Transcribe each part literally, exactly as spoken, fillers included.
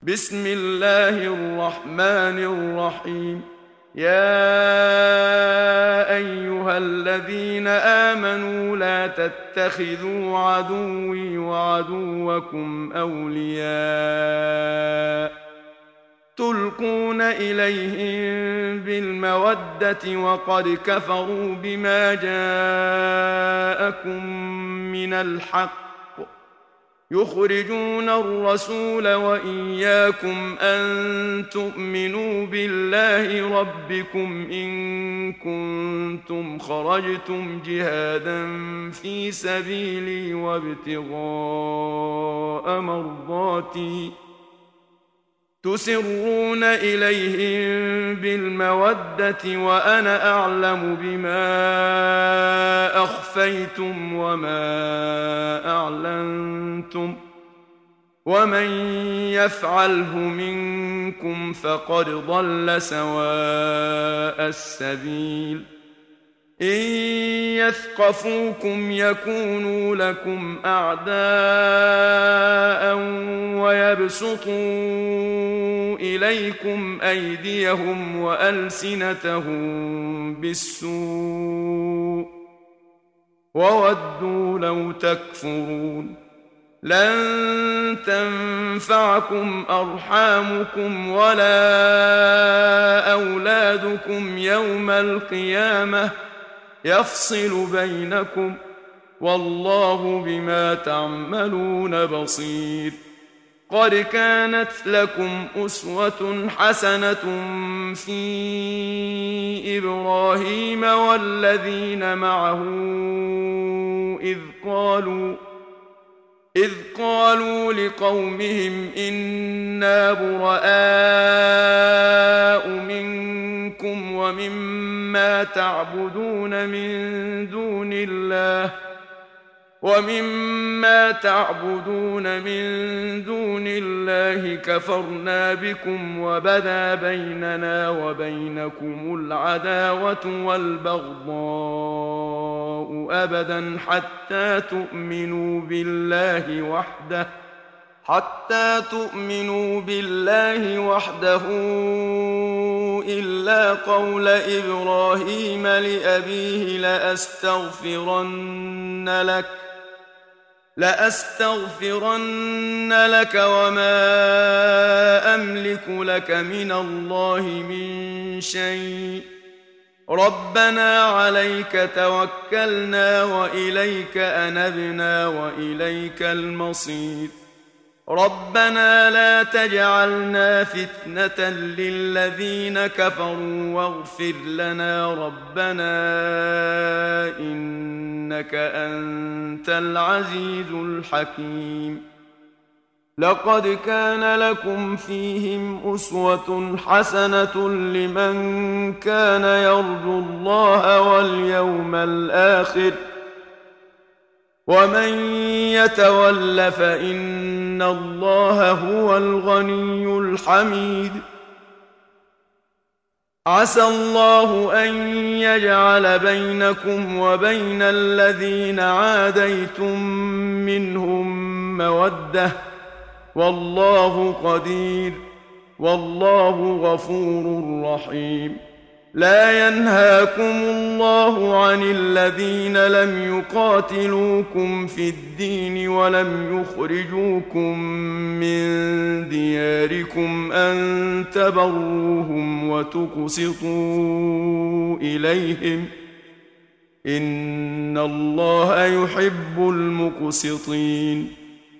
بسم الله الرحمن الرحيم. يا أيها الذين آمنوا لا تتخذوا عدوي وعدوكم أولياء تلقون إليهم بالمودة وقد كفروا بما جاءكم من الحق يخرجون الرسول وإياكم أن تؤمنوا بالله ربكم إن كنتم خرجتم جهادا في سبيلي وابتغاء مرضاتي تسرون إليهم بالمودة وأنا أعلم بما أخفيتم وما أعلنتم ومن يفعله منكم فقد ضل سواء السبيل. إن يثقفوكم يكونوا لكم أعداء ويبسطوا إليكم أيديهم وألسنتهم بالسوء وودوا لو تكفرون. لن تنفعكم أرحامكم ولا أولادكم يوم القيامة يفصل بينكم والله بما تعملون بصير. قد كانت لكم أسوة حسنة في إبراهيم والذين معه إذ قالوا إذ قالوا لقومهم إنا براء منكم ومما تعبدون من دون الله ومما تعبدون من دون الله كفرنا بكم وبدا بيننا وبينكم العداوة والبغضاء أبدا حتى تؤمنوا بالله وحده حتى تؤمنوا بالله وحده إلا قول إبراهيم لأبيه لأستغفرن لك لأستغفرن لك وما أملك لك من الله من شيء ربنا عليك توكلنا وإليك أنبنا وإليك المصير. ربنا لا تجعلنا فتنة للذين كفروا واغفر لنا ربنا إنك أنت العزيز الحكيم. لقد كان لكم فيهم أسوة حسنة لمن كان يرجو الله واليوم الآخر ومن يتول فإن الله هو الغني الحميد. عسى الله أن يجعل بينكم وبين الذين عاديتم منهم مودة والله قدير والله غفور رحيم. لا ينهاكم الله عن الذين لم يقاتلوكم في الدين ولم يخرجوكم من دياركم أن تبروهم وتقسطوا إليهم إن الله يحب المقسطين.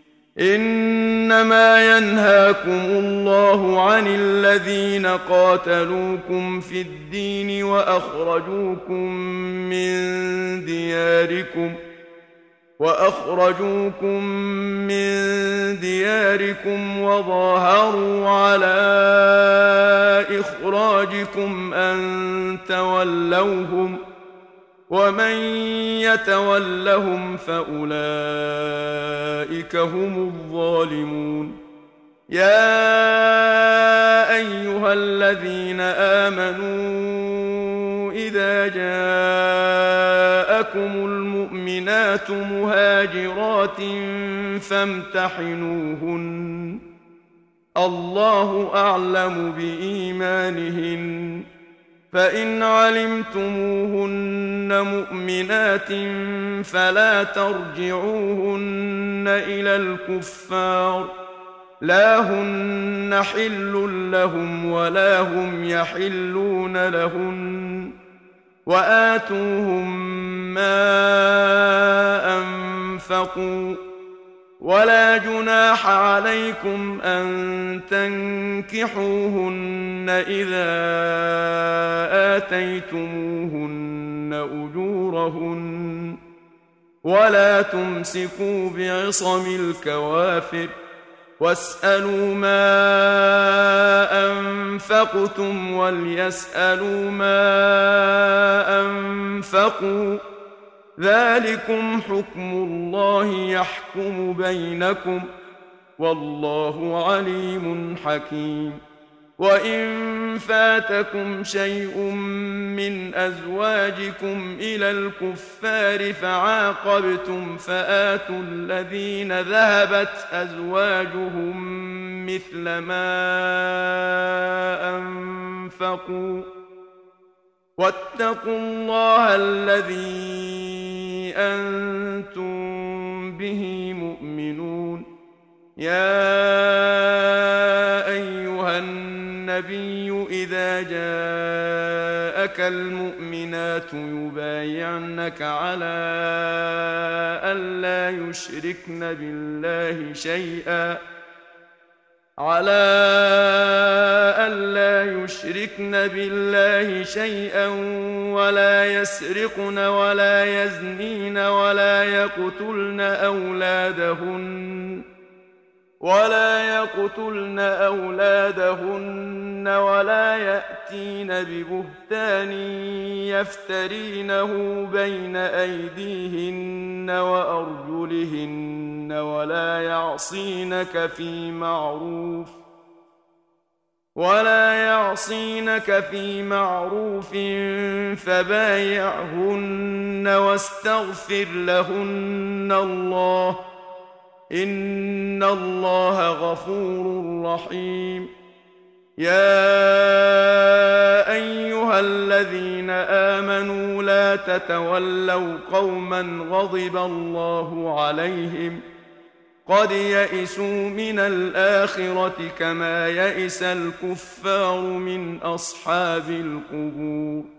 إنما ينهاكم الله عن الذين قاتلوكم في الدين وأخرجوكم من دياركم وأخرجوكم من دياركم وظاهروا على إخراجكم أن تولوهم ومن يتولهم فأولئك هم الظالمون. يا أيها الذين آمنوا إذا جاءكم المؤمنات مهاجرات فامتحنوهن الله أعلم بإيمانهن فإن علمتموهن مؤمنات فلا ترجعوهن إلى الكفار لا هن حل لهم ولا هم يحلون لهن وآتوهم ما أنفقوا ولا جناح عليكم أن تنكحوهن إذا آتيتموهن أجورهن ولا تمسكوا بعصم الكوافر واسألوا ما أنفقتم وليسألوا ما أنفقوا ذلكم حكم الله يحكم بينكم والله عليم حكيم وإن فاتكم شيء من أزواجكم إلى الكفار فعاقبتم فآتوا الذين ذهبت أزواجهم مثل ما أنفقوا واتقوا الله الذي أنتم به مؤمنون يا أيها النبي إذا جاءك المؤمنات يبايعنك على ألا يشركن بالله شيئا على ألا يشركن بالله شيئا ولا يسرقن ولا يزنين ولا يقتلن أولادهن ولا يقتلن أولادهن ولا يأتين ببهتان يفترينه بين أيديهن وأرجلهن ولا يعصينك في معروف ولا يعصينك في معروف فبايعهن واستغفر لهن الله إن الله غفور رحيم يا أيها الذين آمنوا لا تتولوا قوما غضب الله عليهم قد يئسوا من الآخرة كما يئس الكفار من أصحاب القبور